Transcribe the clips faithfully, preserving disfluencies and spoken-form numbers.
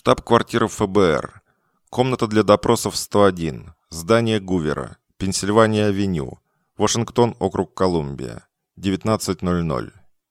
Штаб-квартира эф бэ эр. Комната для допросов сто один. Здание Гувера. Пенсильвания-авеню. Вашингтон, округ Колумбия. девятнадцать ноль ноль.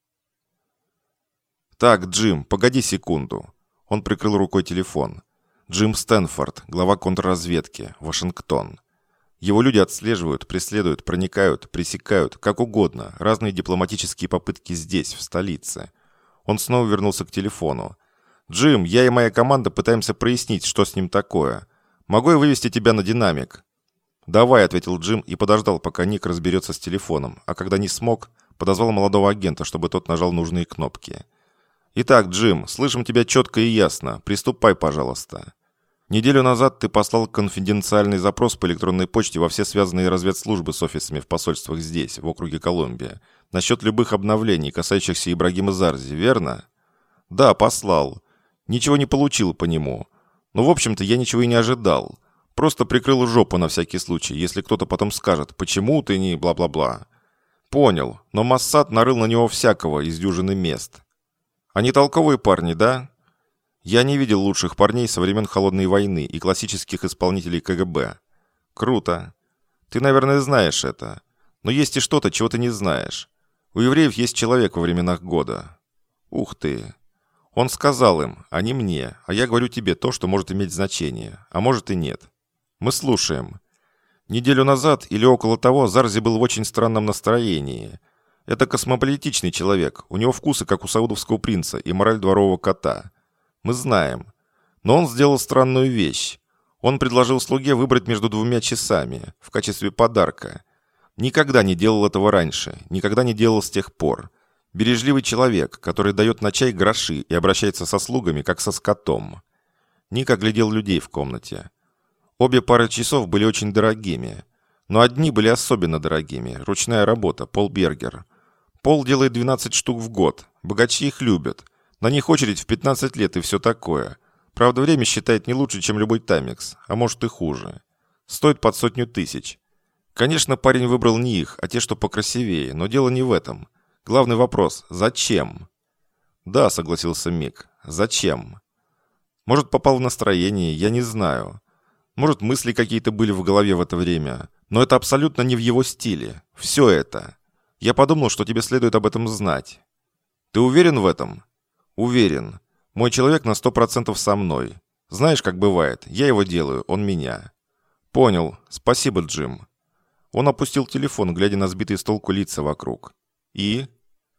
«Так, Джим, погоди секунду». Он прикрыл рукой телефон. Джим Стэнфорд, глава контрразведки, Вашингтон. Его люди отслеживают, преследуют, проникают, пресекают, как угодно, разные дипломатические попытки здесь, в столице. Он снова вернулся к телефону. «Джим, я и моя команда пытаемся прояснить, что с ним такое. Могу я вывести тебя на динамик?» «Давай», — ответил Джим и подождал, пока Ник разберется с телефоном, а когда не смог, подозвал молодого агента, чтобы тот нажал нужные кнопки. «Итак, Джим, слышим тебя четко и ясно. Приступай, пожалуйста. Неделю назад ты послал конфиденциальный запрос по электронной почте во все связанные разведслужбы с офисами в посольствах здесь, в округе Колумбия, насчет любых обновлений, касающихся Ибрагима Зарзи, верно?» «Да, послал. Ничего не получил по нему. Но, в общем-то, я ничего и не ожидал. Просто прикрыл жопу на всякий случай, если кто-то потом скажет, почему ты не бла-бла-бла». «Понял, но Моссад нарыл на него всякого из дюжины мест». «Они толковые парни, да?» «Я не видел лучших парней со времен Холодной войны и классических исполнителей ка гэ бэ». «Круто. Ты, наверное, знаешь это. Но есть и что-то, чего ты не знаешь. У евреев есть человек во временах года». «Ух ты». Он сказал им, а не мне, а я говорю тебе то, что может иметь значение, а может и нет. Мы слушаем. Неделю назад или около того Зарзи был в очень странном настроении. Это космополитичный человек, у него вкусы, как у саудовского принца, и мораль дворового кота. Мы знаем. Но он сделал странную вещь. Он предложил слуге выбрать между двумя часами, в качестве подарка. Никогда не делал этого раньше, никогда не делал с тех пор. Бережливый человек, который дает на чай гроши и обращается со слугами, как со скотом. Ник оглядел людей в комнате. Обе пары часов были очень дорогими. Но одни были особенно дорогими. Ручная работа, Пол Бергер. Пол делает двенадцать штук в год. Богачи их любят. На них очередь в пятнадцать лет и все такое. Правда, время считает не лучше, чем любой Таймекс, а может и хуже. Стоит под сотню тысяч. Конечно, парень выбрал не их, а те, что покрасивее, но дело не в этом. Главный вопрос – зачем? Да, согласился Мик. Зачем? Может, попал в настроение, я не знаю. Может, мысли какие-то были в голове в это время. Но это абсолютно не в его стиле. Все это. Я подумал, что тебе следует об этом знать. Ты уверен в этом? Уверен. Мой человек на сто процентов со мной. Знаешь, как бывает. Я его делаю, он меня. Понял. Спасибо, Джим. Он опустил телефон, глядя на сбитые с толку лица вокруг. И...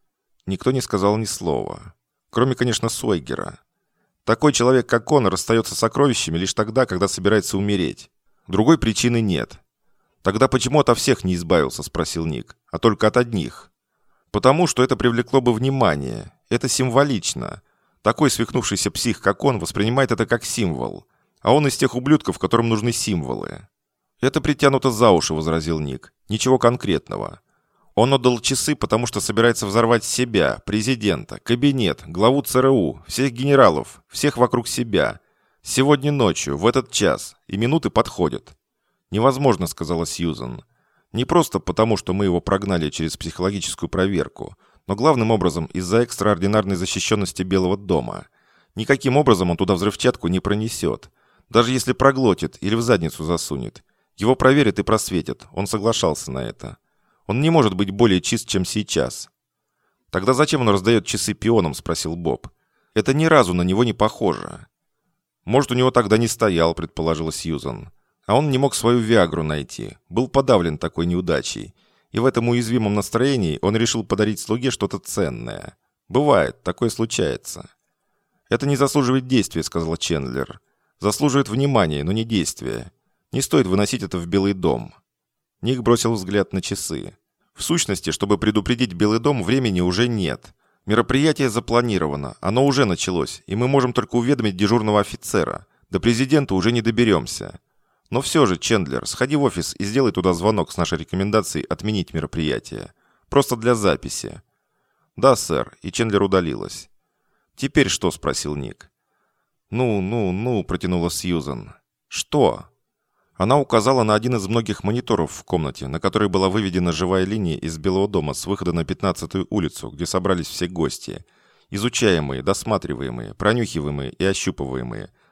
Никто не сказал ни слова. Кроме, конечно, Сойгера. Такой человек, как он, расстается с сокровищами лишь тогда, когда собирается умереть. Другой причины нет. «Тогда почему ото всех не избавился?» – спросил Ник. «А только от одних». «Потому что это привлекло бы внимание. Это символично. Такой свихнувшийся псих, как он, воспринимает это как символ. А он из тех ублюдков, которым нужны символы». «Это притянуто за уши», – возразил Ник. «Ничего конкретного». Он отдал часы, потому что собирается взорвать себя, президента, кабинет, главу цэ эр у, всех генералов, всех вокруг себя. Сегодня ночью, в этот час, и минуты подходят. «Невозможно», — сказала Сьюзан. «Не просто потому, что мы его прогнали через психологическую проверку, но главным образом из-за экстраординарной защищенности Белого дома. Никаким образом он туда взрывчатку не пронесет. Даже если проглотит или в задницу засунет. Его проверят и просветят, он соглашался на это. Он не может быть более чист, чем сейчас». «Тогда зачем он раздает часы пионам?» – спросил Боб. «Это ни разу на него не похоже». «Может, у него тогда не стоял», – предположила Сьюзан. «А он не мог свою Виагру найти. Был подавлен такой неудачей. И в этом уязвимом настроении он решил подарить слуге что-то ценное. Бывает, такое случается». «Это не заслуживает действия», – сказала Чендлер. «Заслуживает внимания, но не действия. Не стоит выносить это в Белый дом». Ник бросил взгляд на часы. В сущности, чтобы предупредить Белый дом, времени уже нет. Мероприятие запланировано, оно уже началось, и мы можем только уведомить дежурного офицера. До президента уже не доберемся. Но все же, Чендлер, сходи в офис и сделай туда звонок с нашей рекомендацией отменить мероприятие. Просто для записи. Да, сэр, и Чендлер удалилась. «Теперь что?» – спросил Ник. «Ну, ну, ну», – протянула Сьюзан. «Что?» Она указала на один из многих мониторов в комнате, на которой была выведена живая линия из Белого дома с выхода на пятнадцатую улицу, где собрались все гости. Изучаемые, досматриваемые, пронюхиваемые и ощупываемые,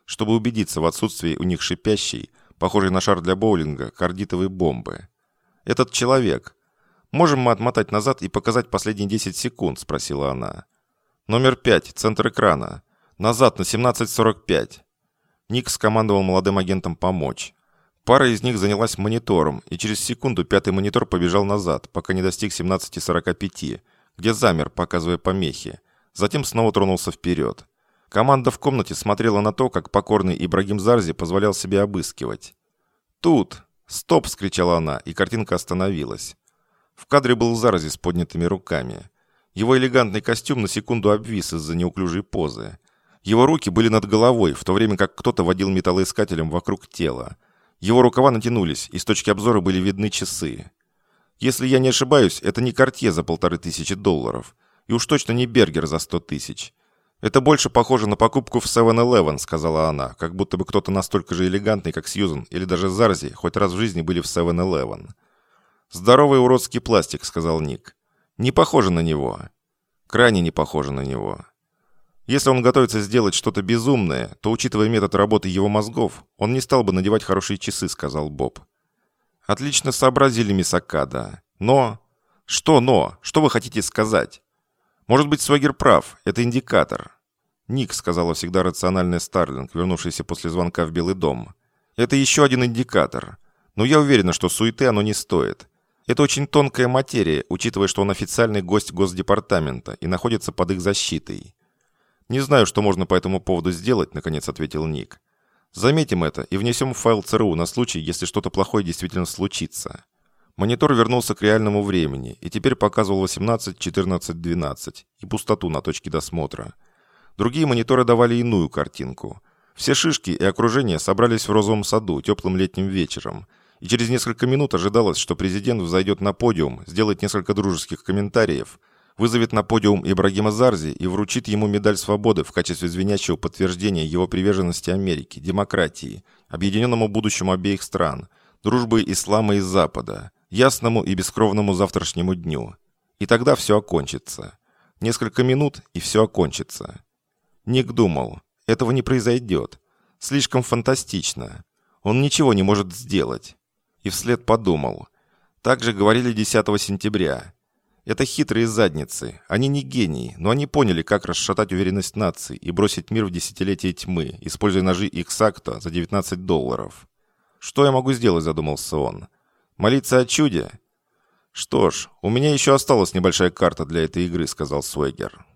чтобы убедиться в отсутствии у них шипящей, похожей на шар для боулинга, кардитовой бомбы. «Этот человек. Можем мы отмотать назад и показать последние десять секунд?» – спросила она. «Номер пять, центр экрана. Назад на семнадцать сорок пять». Ник скомандовал молодым агентам помочь. Пара из них занялась монитором, и через секунду пятый монитор побежал назад, пока не достиг семнадцать сорок пять, где замер, показывая помехи. Затем снова тронулся вперед. Команда в комнате смотрела на то, как покорный Ибрагим Зарзи позволял себе обыскивать. «Тут! Стоп!» – вскричала она, и картинка остановилась. В кадре был Зарзи с поднятыми руками. Его элегантный костюм на секунду обвис из-за неуклюжей позы. Его руки были над головой, в то время как кто-то водил металлоискателем вокруг тела. Его рукава натянулись, и с точки обзора были видны часы. Если я не ошибаюсь, это не Картье за полторы тысячи долларов. И уж точно не Бергер за сто тысяч. Это больше похоже на покупку в севен элевен, сказала она, как будто бы кто-то настолько же элегантный, как Сьюзен или даже Зарзи, хоть раз в жизни были в севен элевен. Здоровый уродский пластик, сказал Ник. Не похоже на него. Крайне не похоже на него. Если он готовится сделать что-то безумное, то, учитывая метод работы его мозгов, он не стал бы надевать хорошие часы, сказал Боб. Отлично сообразили, мисс Акада. Но... Что но? Что вы хотите сказать? Может быть, Свегер прав, это индикатор. Ник, сказала всегда рациональная Старлинг, вернувшаяся после звонка в Белый дом. Это еще один индикатор. Но я уверена, что суеты оно не стоит. Это очень тонкая материя, учитывая, что он официальный гость Госдепартамента и находится под их защитой. «Не знаю, что можно по этому поводу сделать», — наконец ответил Ник. «Заметим это и внесем в файл ЦРУ на случай, если что-то плохое действительно случится». Монитор вернулся к реальному времени и теперь показывал восемнадцать четырнадцать двенадцать и пустоту на точке досмотра. Другие мониторы давали иную картинку. Все шишки и окружение собрались в розовом саду теплым летним вечером, и через несколько минут ожидалось, что президент взойдет на подиум, сделает несколько дружеских комментариев, вызовет на подиум Ибрагима Зарзи и вручит ему медаль свободы в качестве звенящего подтверждения его приверженности Америке, демократии, объединенному будущему обеих стран, дружбы ислама и Запада, ясному и бескровному завтрашнему дню. И тогда все окончится. Несколько минут, и все окончится. Ник думал, этого не произойдет. Слишком фантастично. Он ничего не может сделать. И вслед подумал. Так же говорили десятого сентября. Это хитрые задницы. Они не гении, но они поняли, как расшатать уверенность наций и бросить мир в десятилетие тьмы, используя ножи Иксакто за девятнадцать долларов. «Что я могу сделать?» – задумался он. «Молиться о чуде?» «Что ж, у меня еще осталась небольшая карта для этой игры», – сказал Свегер.